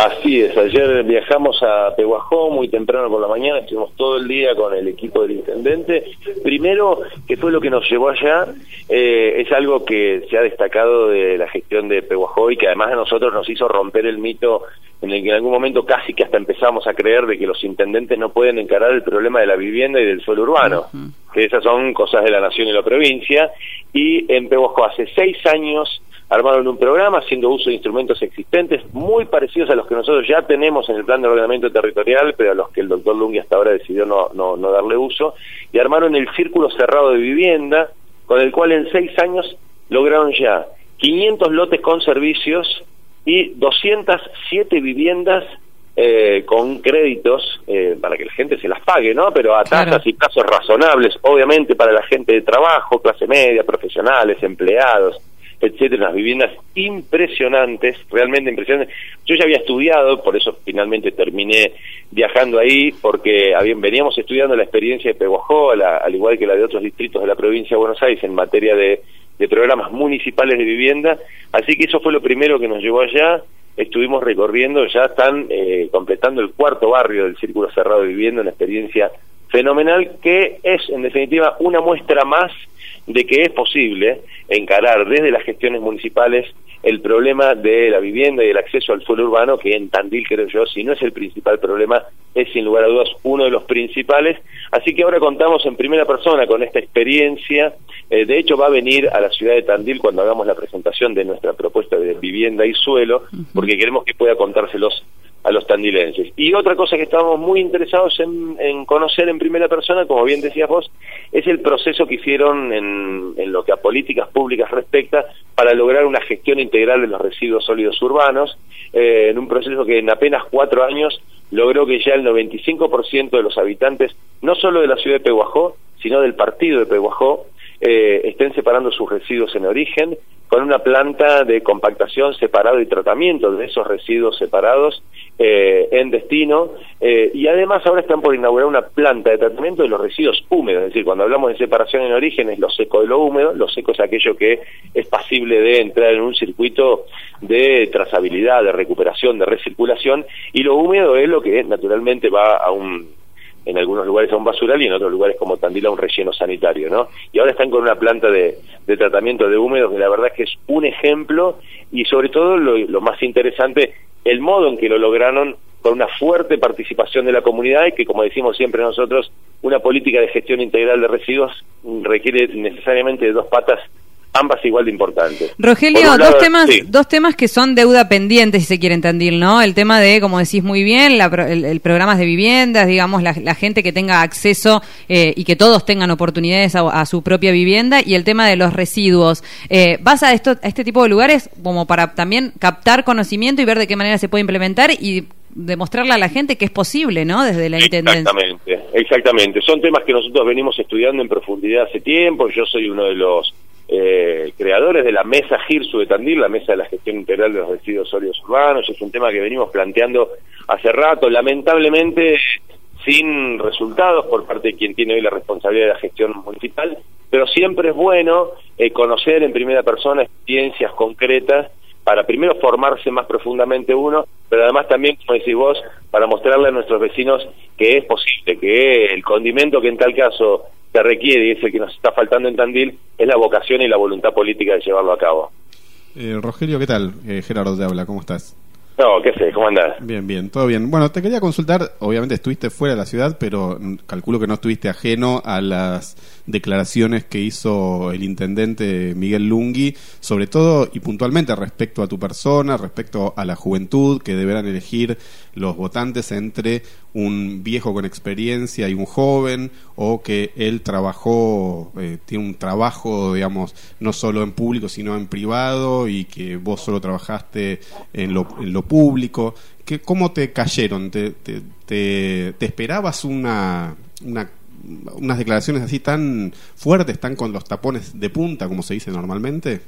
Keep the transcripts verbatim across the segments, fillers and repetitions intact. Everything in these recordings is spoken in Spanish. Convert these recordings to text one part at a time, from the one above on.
Así es, ayer viajamos a Pehuajó muy temprano por la mañana, estuvimos todo el día con el equipo del intendente. Primero, que fue lo que nos llevó allá, eh, es algo que se ha destacado de la gestión de Pehuajó y que además a nosotros nos hizo romper el mito en el que en algún momento casi que hasta empezamos a creer de que los intendentes no pueden encarar el problema de la vivienda y del suelo urbano, uh-huh. que esas son cosas de la nación y la provincia, y en Pehuajó hace seis años armaron un programa haciendo uso de instrumentos existentes muy parecidos a los que nosotros ya tenemos en el plan de ordenamiento territorial, pero a los que el doctor Lungui hasta ahora decidió no, no, no darle uso, y armaron el Círculo Cerrado de Vivienda, con el cual en seis años lograron ya quinientos lotes con servicios y doscientas siete viviendas eh, con créditos eh, para que la gente se las pague, ¿no? Pero a tasas claro. y plazos razonables, obviamente para la gente de trabajo, clase media, profesionales, empleados, etcétera, unas viviendas impresionantes, realmente impresionantes. Yo ya había estudiado, por eso finalmente terminé viajando ahí, porque habían, veníamos estudiando la experiencia de Pehuajó, la, al igual que la de otros distritos de la provincia de Buenos Aires, en materia de, de programas municipales de vivienda, así que eso fue lo primero que nos llevó allá. Estuvimos recorriendo, ya están eh, completando el cuarto barrio del Círculo Cerrado de Vivienda, una experiencia fenomenal que es, en definitiva, una muestra más de que es posible encarar desde las gestiones municipales el problema de la vivienda y el acceso al suelo urbano, que en Tandil, creo yo, si no es el principal problema, es sin lugar a dudas uno de los principales. Así que ahora contamos en primera persona con esta experiencia. Eh, de hecho, va a venir a la ciudad de Tandil cuando hagamos la presentación de nuestra propuesta de vivienda y suelo, porque queremos que pueda contárselos a los tandilenses. Y otra cosa que estábamos muy interesados en, en conocer en primera persona, como bien decías vos, es el proceso que hicieron en, en lo que a políticas públicas respecta para lograr una gestión integral de los residuos sólidos urbanos, eh, en un proceso que en apenas cuatro años logró que ya el noventa y cinco por ciento de los habitantes, no solo de la ciudad de Pehuajó, sino del partido de Pehuajó, eh, estén separando sus residuos en origen, con una planta de compactación separado y tratamiento de esos residuos separados eh, en destino, eh, y además ahora están por inaugurar una planta de tratamiento de los residuos húmedos, es decir, cuando hablamos de separación en origen es lo seco de lo húmedo, lo seco es aquello que es pasible de entrar en un circuito de trazabilidad, de recuperación, de recirculación, y lo húmedo es lo que naturalmente va a un... en algunos lugares a un basural y en otros lugares como Tandil a un relleno sanitario, ¿no? Y ahora están con una planta de, de tratamiento de húmedos que la verdad es que es un ejemplo, y sobre todo lo, lo más interesante, el modo en que lo lograron, con una fuerte participación de la comunidad, y que, como decimos siempre nosotros, una política de gestión integral de residuos requiere necesariamente de dos patas, ambas igual de importantes. Rogelio, lado, dos temas sí. dos temas que son deuda pendiente, si se quiere entender, ¿no? El tema de, como decís muy bien, la, el, el programas de viviendas, digamos, la, la gente que tenga acceso eh, y que todos tengan oportunidades a, a su propia vivienda, y el tema de los residuos. Eh, ¿Vas a, esto, a este tipo de lugares como para también captar conocimiento y ver de qué manera se puede implementar y demostrarle a la gente que es posible, ¿no? Desde la intendencia. Exactamente, exactamente. Son temas que nosotros venimos estudiando en profundidad hace tiempo. Yo soy uno de los Eh, creadores de la mesa GIRSU de Tandil, la mesa de la gestión integral de los residuos sólidos urbanos. Es un tema que venimos planteando hace rato, lamentablemente sin resultados por parte de quien tiene hoy la responsabilidad de la gestión municipal, pero siempre es bueno eh, conocer en primera persona experiencias concretas para primero formarse más profundamente uno, pero además también, como decís vos, para mostrarle a nuestros vecinos que es posible, que el condimento que en tal caso se requiere, y es el que nos está faltando en Tandil, es la vocación y la voluntad política de llevarlo a cabo. Eh, Rogelio, ¿qué tal? Eh, Gerardo te habla, ¿cómo estás? No, ¿qué sé? ¿Cómo andás? Bien, bien, todo bien. Bueno, te quería consultar, obviamente estuviste fuera de la ciudad, pero calculo que no estuviste ajeno a las declaraciones que hizo el intendente Miguel Lungui, sobre todo y puntualmente respecto a tu persona, respecto a la juventud, que deberán elegir los votantes entre un viejo con experiencia y un joven, o que él trabajó, eh, tiene un trabajo, digamos, no solo en público, sino en privado, y que vos solo trabajaste en lo, en lo público. ¿Qué, ¿Cómo te cayeron? ¿Te, te, te, te esperabas una, una unas declaraciones así tan fuertes, tan con los tapones de punta, como se dice normalmente?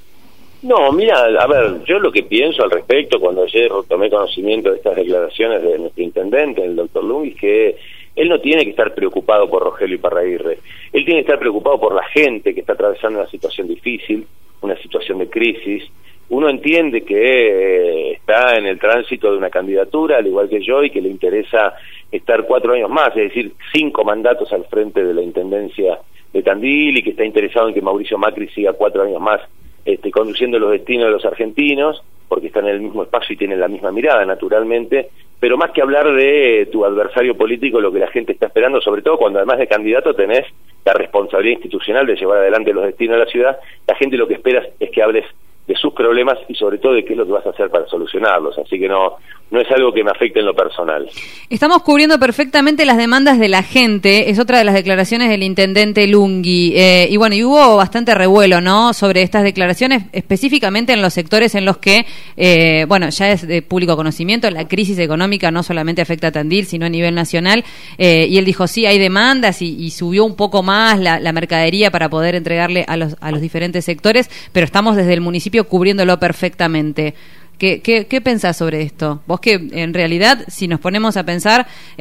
No, mira, a ver, yo lo que pienso al respecto, cuando ayer tomé conocimiento de estas declaraciones de nuestro intendente, el doctor Lungui, es que él no tiene que estar preocupado por Rogelio Iparraguirre, él tiene que estar preocupado por la gente que está atravesando una situación difícil, una situación de crisis, uno entiende que eh, está en el tránsito de una candidatura, al igual que yo, y que le interesa estar cuatro años más, es decir, cinco mandatos al frente de la Intendencia de Tandil, y que está interesado en que Mauricio Macri siga cuatro años más este, conduciendo los destinos de los argentinos, porque están en el mismo espacio y tienen la misma mirada, naturalmente, pero más que hablar de tu adversario político, lo que la gente está esperando, sobre todo cuando además de candidato tenés la responsabilidad institucional de llevar adelante los destinos de la ciudad, la gente lo que espera es que hables de sus problemas y sobre todo de qué es lo que vas a hacer para solucionarlos, así que no no es algo que me afecte en lo personal. Estamos cubriendo perfectamente las demandas de la gente, es otra de las declaraciones del intendente Lunghi, eh, y bueno, y hubo bastante revuelo, ¿no?, sobre estas declaraciones, específicamente en los sectores en los que, eh, bueno, ya es de público conocimiento, la crisis económica no solamente afecta a Tandil, sino a nivel nacional, eh, y él dijo, sí, hay demandas, y, y subió un poco más la, la mercadería para poder entregarle a los, a los diferentes sectores, pero estamos desde el municipio cubriéndolo perfectamente. ¿Qué, qué, ¿Qué pensás sobre esto? Vos que en realidad, si nos ponemos a pensar,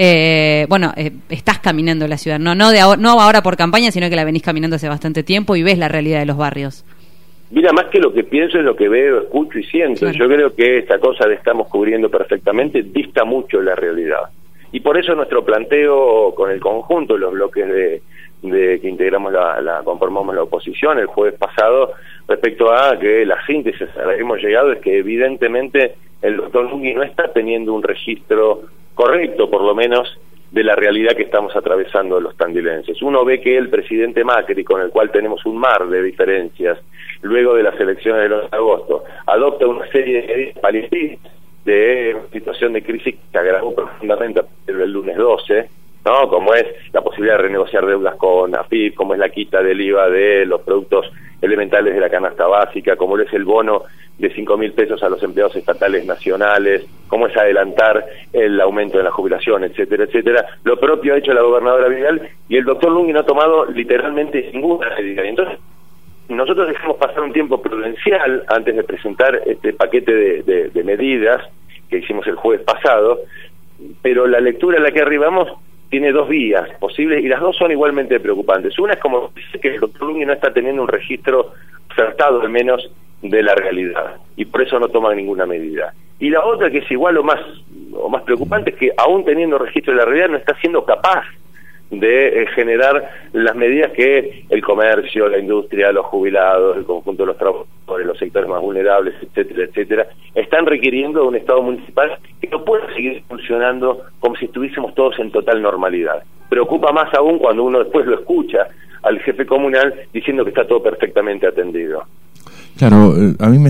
eh, bueno, eh, estás caminando la ciudad, no no de ahora, no ahora por campaña, sino que la venís caminando hace bastante tiempo y ves la realidad de los barrios. Mira, más que lo que pienso es lo que veo, escucho y siento. Claro. Yo creo que esta cosa de estamos cubriendo perfectamente dista mucho la realidad. Y por eso nuestro planteo con el conjunto de los bloques de, de que integramos la, la conformamos la oposición el jueves pasado, respecto a que la síntesis a la que hemos llegado es que evidentemente el doctor Lunghi no está teniendo un registro correcto, por lo menos, de la realidad que estamos atravesando los tandilenses. Uno ve que el presidente Macri, con el cual tenemos un mar de diferencias, luego de las elecciones del once de agosto, adopta una serie de medidas paliativas de situación de crisis que agravó profundamente a partir del lunes doce, ¿no?, como es la posibilidad de renegociar deudas con A F I P, como es la quita del I V A de los productos elementales de la canasta básica, como es el bono de cinco mil pesos a los empleados estatales nacionales, como es adelantar el aumento de la jubilación, etcétera, etcétera. Lo propio ha hecho la gobernadora Vidal, y el doctor Lunghi no ha tomado literalmente ninguna medida. Entonces, nosotros dejamos pasar un tiempo prudencial antes de presentar este paquete de, de, de medidas que hicimos el jueves pasado, pero la lectura a la que arribamos tiene dos vías posibles y las dos son igualmente preocupantes. Una es como dice que el doctor Lunghi no está teniendo un registro acertado al menos de la realidad y por eso no toma ninguna medida. Y la otra, que es igual o más o más preocupante, es que aún teniendo registro de la realidad no está siendo capaz de eh, generar las medidas que el comercio, la industria, los jubilados, el conjunto de los trabajadores, los sectores más vulnerables, etcétera, etcétera, están requiriendo de un Estado municipal que no pueda seguir funcionando como si estuviésemos todos en total normalidad. Preocupa más aún cuando uno después lo escucha al jefe comunal diciendo que está todo perfectamente atendido. Claro, a mí me...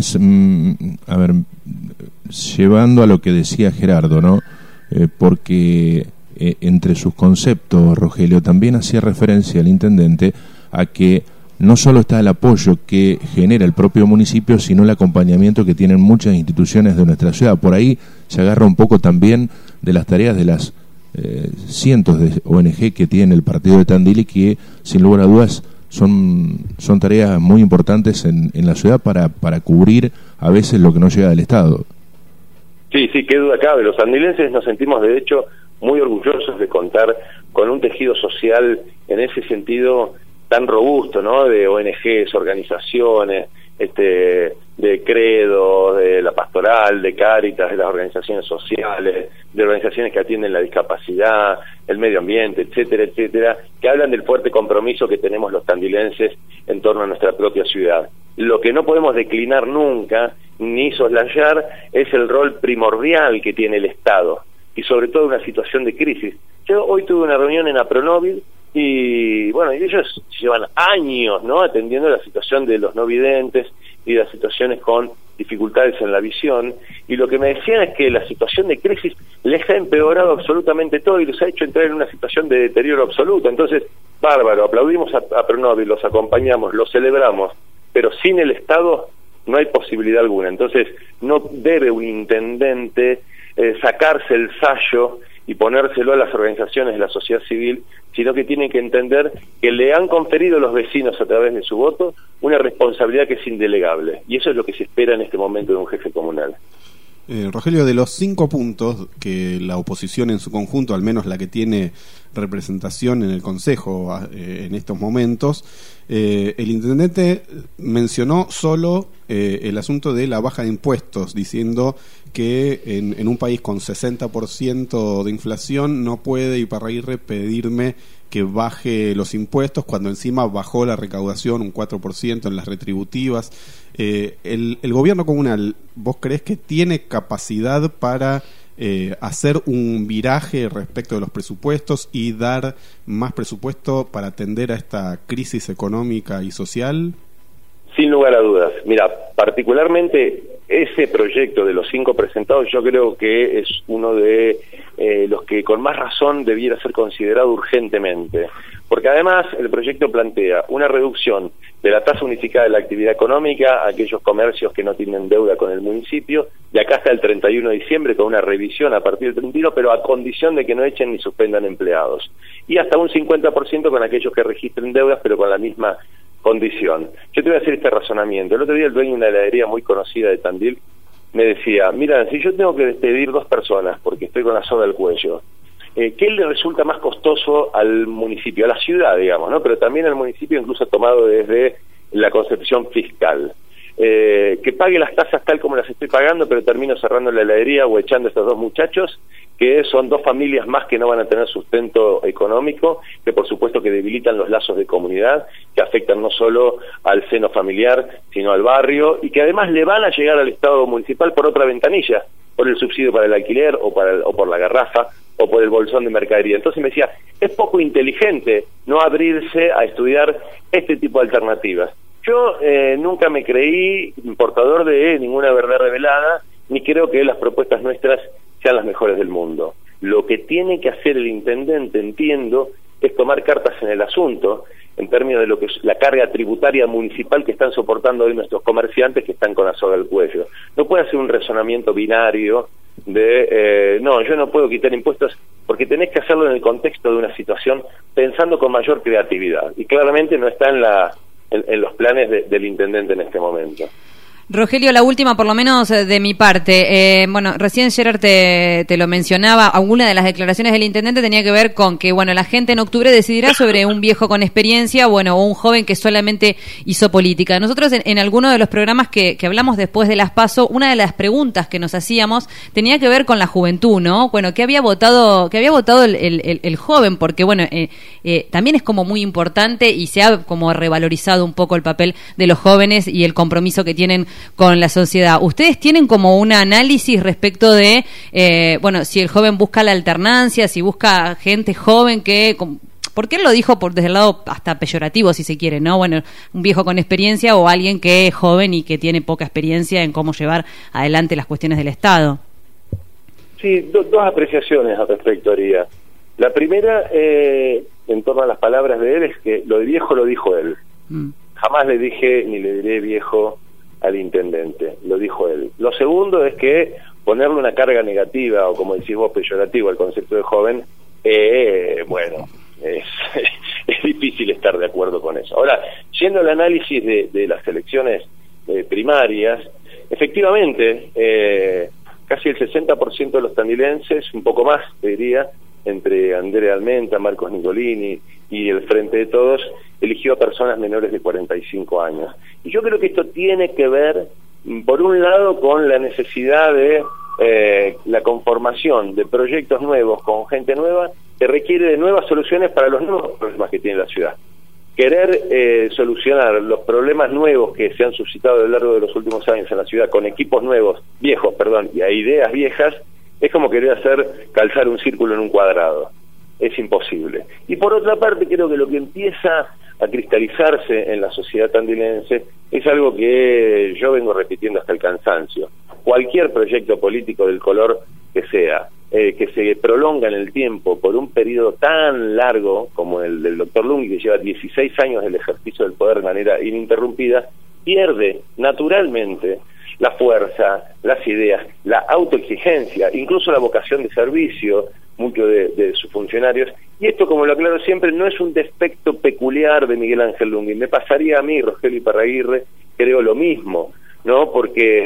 A ver, llevando a lo que decía Gerardo, ¿no? Eh, porque... Eh, entre sus conceptos, Rogelio, también hacía referencia al intendente a que no solo está el apoyo que genera el propio municipio, sino el acompañamiento que tienen muchas instituciones de nuestra ciudad. Por ahí se agarra un poco también de las tareas de las eh, cientos de O N G que tiene el partido de Tandil y que, sin lugar a dudas, son, son tareas muy importantes en, en la ciudad para, para cubrir a veces lo que no llega del Estado. Sí, sí, qué duda cabe. Los tandilenses nos sentimos, de hecho, muy orgullosos de contar con un tejido social en ese sentido tan robusto, ¿no?, de O N Ges, organizaciones, este, de Credo, de la Pastoral, de Cáritas, de las organizaciones sociales, de organizaciones que atienden la discapacidad, el medio ambiente, etcétera, etcétera, que hablan del fuerte compromiso que tenemos los tandilenses en torno a nuestra propia ciudad. Lo que no podemos declinar nunca, ni soslayar, es el rol primordial que tiene el Estado, y sobre todo una situación de crisis. Yo hoy tuve una reunión en Apronóvil y bueno, y ellos llevan años, ¿no?, atendiendo la situación de los no videntes y las situaciones con dificultades en la visión, y lo que me decían es que la situación de crisis les ha empeorado absolutamente todo y los ha hecho entrar en una situación de deterioro absoluto. Entonces, bárbaro, aplaudimos a Apronóvil, los acompañamos, los celebramos, pero sin el Estado no hay posibilidad alguna. Entonces, no debe un intendente Eh, sacarse el sayo y ponérselo a las organizaciones de la sociedad civil, sino que tienen que entender que le han conferido los vecinos a través de su voto una responsabilidad que es indelegable, y eso es lo que se espera en este momento de un jefe comunal. Eh, Rogelio, de los cinco puntos que la oposición en su conjunto, al menos la que tiene representación en el Consejo eh, en estos momentos, eh, el intendente mencionó solo eh, el asunto de la baja de impuestos, diciendo que en, en un país con sesenta por ciento de inflación no puede Iparraguirre pedirme que baje los impuestos cuando encima bajó la recaudación un cuatro por ciento en las retributivas. Eh, el, el gobierno comunal, ¿vos creés que tiene capacidad para eh, hacer un viraje respecto de los presupuestos y dar más presupuesto para atender a esta crisis económica y social? Sin lugar a dudas. Mira, particularmente ese proyecto de los cinco presentados yo creo que es uno de eh, los que con más razón debiera ser considerado urgentemente, porque además el proyecto plantea una reducción de la tasa unificada de la actividad económica a aquellos comercios que no tienen deuda con el municipio, de acá hasta el treinta y uno de diciembre, con una revisión a partir del treinta y uno, pero a condición de que no echen ni suspendan empleados, y hasta un cincuenta por ciento con aquellos que registren deudas, pero con la misma condición. Yo te voy a hacer este razonamiento. El otro día el dueño de una heladería muy conocida de Tandil me decía, mira, si yo tengo que despedir dos personas porque estoy con la soga al cuello, eh, ¿qué le resulta más costoso al municipio, a la ciudad, digamos, ¿no? Pero también al municipio, incluso tomado desde la concepción fiscal? Eh, que pague las tasas tal como las estoy pagando, pero termino cerrando la heladería o echando a estos dos muchachos, que son dos familias más que no van a tener sustento económico, que por supuesto que debilitan los lazos de comunidad, que afectan no solo al seno familiar, sino al barrio, y que además le van a llegar al Estado municipal por otra ventanilla, por el subsidio para el alquiler, o, para el, o por la garrafa, o por el bolsón de mercadería. Entonces me decía, es poco inteligente no abrirse a estudiar este tipo de alternativas. Yo eh, nunca me creí portador de ninguna verdad revelada, ni creo que las propuestas nuestras sean las mejores del mundo. Lo que tiene que hacer el intendente, entiendo, es tomar cartas en el asunto, en términos de lo que es la carga tributaria municipal que están soportando hoy nuestros comerciantes que están con la soga al cuello. No puede hacer un razonamiento binario de, eh, no, yo no puedo quitar impuestos, porque tenés que hacerlo en el contexto de una situación pensando con mayor creatividad, y claramente no está en la en, en los planes de, del intendente en este momento. Rogelio, la última por lo menos de mi parte. Eh, bueno, recién Gerard te, te lo mencionaba, alguna de las declaraciones del intendente tenía que ver con que, bueno, la gente en octubre decidirá sobre un viejo con experiencia, bueno, o un joven que solamente hizo política. Nosotros en, en alguno de los programas que, que hablamos después de las PASO, una de las preguntas que nos hacíamos tenía que ver con la juventud, ¿no? Bueno, ¿qué había votado, qué había votado el, el, el joven? Porque, bueno, eh, eh, también es como muy importante y se ha como revalorizado un poco el papel de los jóvenes y el compromiso que tienen con la sociedad. ¿Ustedes tienen como un análisis respecto de, eh, bueno, si el joven busca la alternancia, si busca gente joven que... Porque él lo dijo por desde el lado hasta peyorativo, si se quiere, ¿no? Bueno, un viejo con experiencia o alguien que es joven y que tiene poca experiencia en cómo llevar adelante las cuestiones del Estado. Sí, do, dos apreciaciones al respecto haría. La primera, eh, en torno a las palabras de él, es que lo de viejo lo dijo él. Mm. Jamás le dije ni le diré viejo al intendente, lo dijo él. Lo segundo es que ponerle una carga negativa, o como decís vos, peyorativo al concepto de joven, eh, bueno, es, es difícil estar de acuerdo con eso. Ahora, yendo al análisis de, de las elecciones eh, primarias, efectivamente, eh, casi el sesenta por ciento de los tandilenses, un poco más, te diría, entre Andrea Almenta, Marcos Nicolini y el Frente de Todos, eligió a personas menores de cuarenta y cinco años. Y yo creo que esto tiene que ver, por un lado, con la necesidad de eh, la conformación de proyectos nuevos con gente nueva, que requiere de nuevas soluciones para los nuevos problemas que tiene la ciudad. Querer eh, solucionar los problemas nuevos que se han suscitado a lo largo de los últimos años en la ciudad con equipos nuevos, viejos, perdón, y a ideas viejas, es como querer hacer calzar un círculo en un cuadrado. Es imposible. Y por otra parte, creo que lo que empieza a cristalizarse en la sociedad tandilense es algo que yo vengo repitiendo hasta el cansancio. Cualquier proyecto político del color que sea, eh, que se prolonga en el tiempo por un periodo tan largo como el del doctor Lunghi, que lleva dieciséis años del ejercicio del poder de manera ininterrumpida, pierde naturalmente la fuerza, las ideas, la autoexigencia, incluso la vocación de servicio, muchos de, de sus funcionarios. Y esto, como lo aclaro siempre, no es un defecto peculiar de Miguel Ángel Lunghi. Me pasaría a mí, Rogelio Iparraguirre, creo lo mismo, ¿no? Porque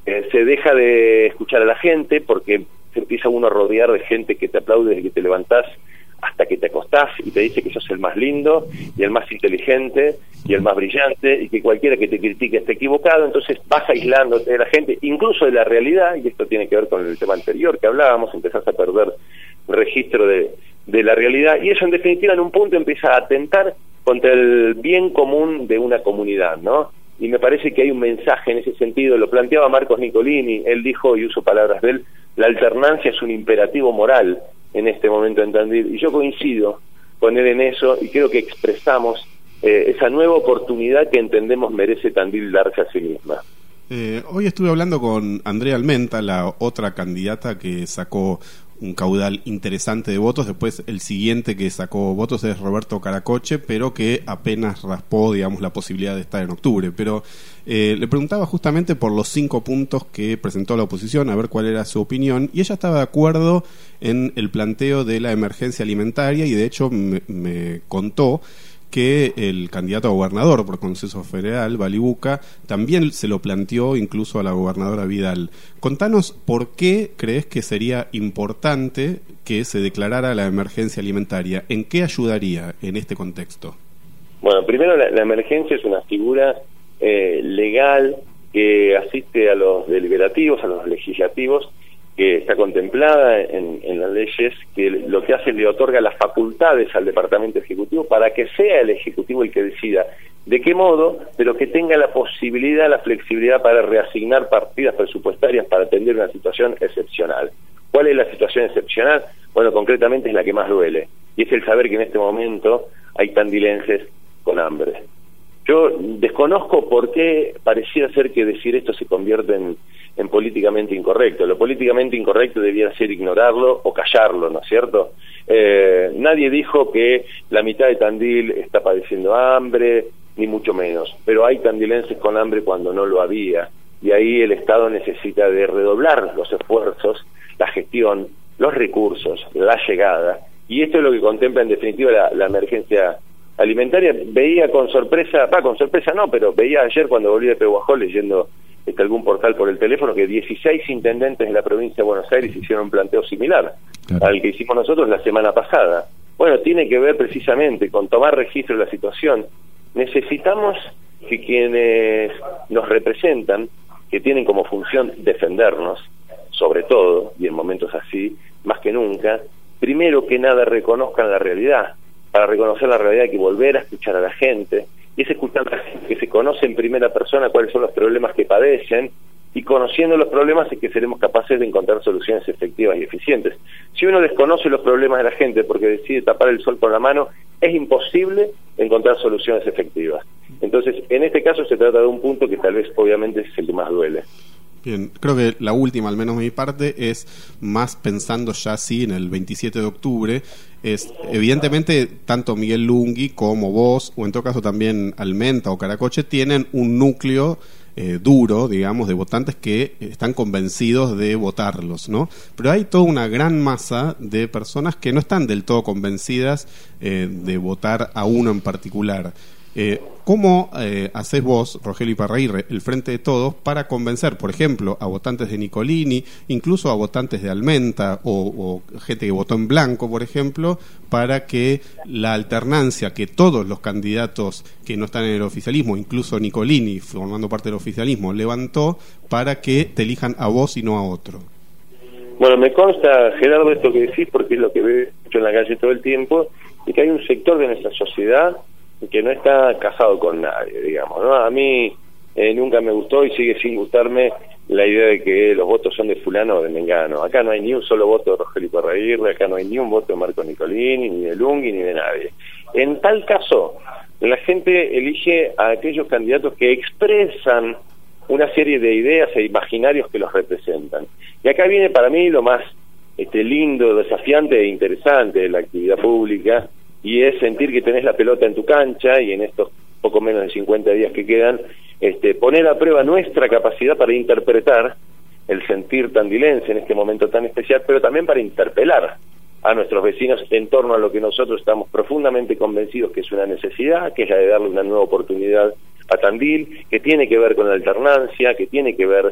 eh, se deja de escuchar a la gente porque se empieza uno a rodear de gente que te aplaude desde que te levantás hasta que te acostás y te dice que sos el más lindo y el más inteligente y el más brillante y que cualquiera que te critique está equivocado. Entonces vas aislándote de la gente, incluso de la realidad, y esto tiene que ver con el tema anterior que hablábamos, empezás a perder registro de, de la realidad, y eso en definitiva en un punto empieza a atentar contra el bien común de una comunidad, ¿no? Y me parece que hay un mensaje en ese sentido, lo planteaba Marcos Nicolini, él dijo, y uso palabras de él, la alternancia es un imperativo moral en este momento en Tandil, y yo coincido con él en eso, y creo que expresamos eh, esa nueva oportunidad que entendemos merece Tandil darse a sí misma. Eh, hoy estuve hablando con Andrea Almenta, la otra candidata que sacó un caudal interesante de votos. Después el siguiente que sacó votos es Roberto Caracoche, pero que apenas raspó, digamos, la posibilidad de estar en octubre. Pero eh, le preguntaba justamente por los cinco puntos que presentó la oposición, a ver cuál era su opinión, y ella estaba de acuerdo en el planteo de la emergencia alimentaria, y de hecho me, me contó que el candidato a gobernador por Consenso Federal, Balibuca, también se lo planteó incluso a la gobernadora Vidal. Contanos por qué crees que sería importante que se declarara la emergencia alimentaria. ¿En qué ayudaría en este contexto? Bueno, primero la, la emergencia es una figura eh, legal que asiste a los deliberativos, a los legislativos, que está contemplada en, en las leyes, que lo que hace le otorga las facultades al Departamento Ejecutivo para que sea el Ejecutivo el que decida de qué modo, pero que tenga la posibilidad, la flexibilidad para reasignar partidas presupuestarias para atender una situación excepcional. ¿Cuál es la situación excepcional? Bueno, concretamente es la que más duele, y es el saber que en este momento hay tandilenses con hambre. Yo desconozco por qué pareciera ser que decir esto se convierte en, en políticamente incorrecto. Lo políticamente incorrecto debiera ser ignorarlo o callarlo, ¿no es cierto? Eh, nadie dijo que la mitad de Tandil está padeciendo hambre, ni mucho menos, pero hay tandilenses con hambre cuando no lo había, y ahí el Estado necesita de redoblar los esfuerzos, la gestión, los recursos, la llegada, y esto es lo que contempla en definitiva la, la emergencia alimentaria. Veía con sorpresa, va, con sorpresa no, pero veía ayer cuando volví de Pehuajó leyendo este, algún portal por el teléfono que dieciséis intendentes de la provincia de Buenos Aires hicieron un planteo similar claro. al que hicimos nosotros la semana pasada. Bueno, tiene que ver precisamente con tomar registro de la situación. Necesitamos que quienes nos representan, que tienen como función defendernos, sobre todo, y en momentos así, más que nunca, primero que nada reconozcan la realidad. Para reconocer la realidad hay que volver a escuchar a la gente, y es escuchar a la gente que se conoce en primera persona cuáles son los problemas que padecen, y conociendo los problemas es que seremos capaces de encontrar soluciones efectivas y eficientes. Si uno desconoce los problemas de la gente porque decide tapar el sol con la mano, es imposible encontrar soluciones efectivas. Entonces, en este caso se trata de un punto que tal vez obviamente es el que más duele. Bien, creo que la última, al menos de mi parte, es más pensando ya sí en el veintisiete de octubre, es evidentemente tanto Miguel Lunghi como vos, o en todo caso también Almenta o Caracoche, tienen un núcleo eh, duro, digamos, de votantes que están convencidos de votarlos, ¿no? Pero hay toda una gran masa de personas que no están del todo convencidas eh, de votar a uno en particular. Eh, ¿Cómo eh, hacés vos, Rogelio Iparraguirre, el Frente de Todos, para convencer, por ejemplo, a votantes de Nicolini, incluso a votantes de Almenta o, o gente que votó en blanco, por ejemplo, para que la alternancia que todos los candidatos que no están en el oficialismo, incluso Nicolini, formando parte del oficialismo, levantó para que te elijan a vos y no a otro? Bueno, me consta, Gerardo, esto que decís, porque es lo que veo en la calle todo el tiempo, y que hay un sector de nuestra sociedad que no está casado con nadie, digamos, ¿no? A mí eh, nunca me gustó y sigue sin gustarme la idea de que los votos son de fulano o de mengano. Acá no hay ni un solo voto de Rogelio Iparraguirre, acá no hay ni un voto de Marco Nicolini, ni de Lunghi, ni de nadie. En tal caso, la gente elige a aquellos candidatos que expresan una serie de ideas e imaginarios que los representan. Y acá viene para mí lo más este, lindo, desafiante e interesante de la actividad pública, y es sentir que tenés la pelota en tu cancha, y en estos poco menos de cincuenta días que quedan, este, poner a prueba nuestra capacidad para interpretar el sentir tandilense en este momento tan especial, pero también para interpelar a nuestros vecinos en torno a lo que nosotros estamos profundamente convencidos que es una necesidad, que es la de darle una nueva oportunidad a Tandil, que tiene que ver con la alternancia, que tiene que ver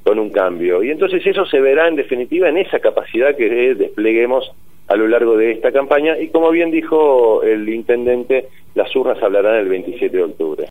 con un cambio. Y entonces eso se verá en definitiva en esa capacidad que despleguemos a lo largo de esta campaña, y como bien dijo el intendente, las urnas hablarán el veintisiete de octubre.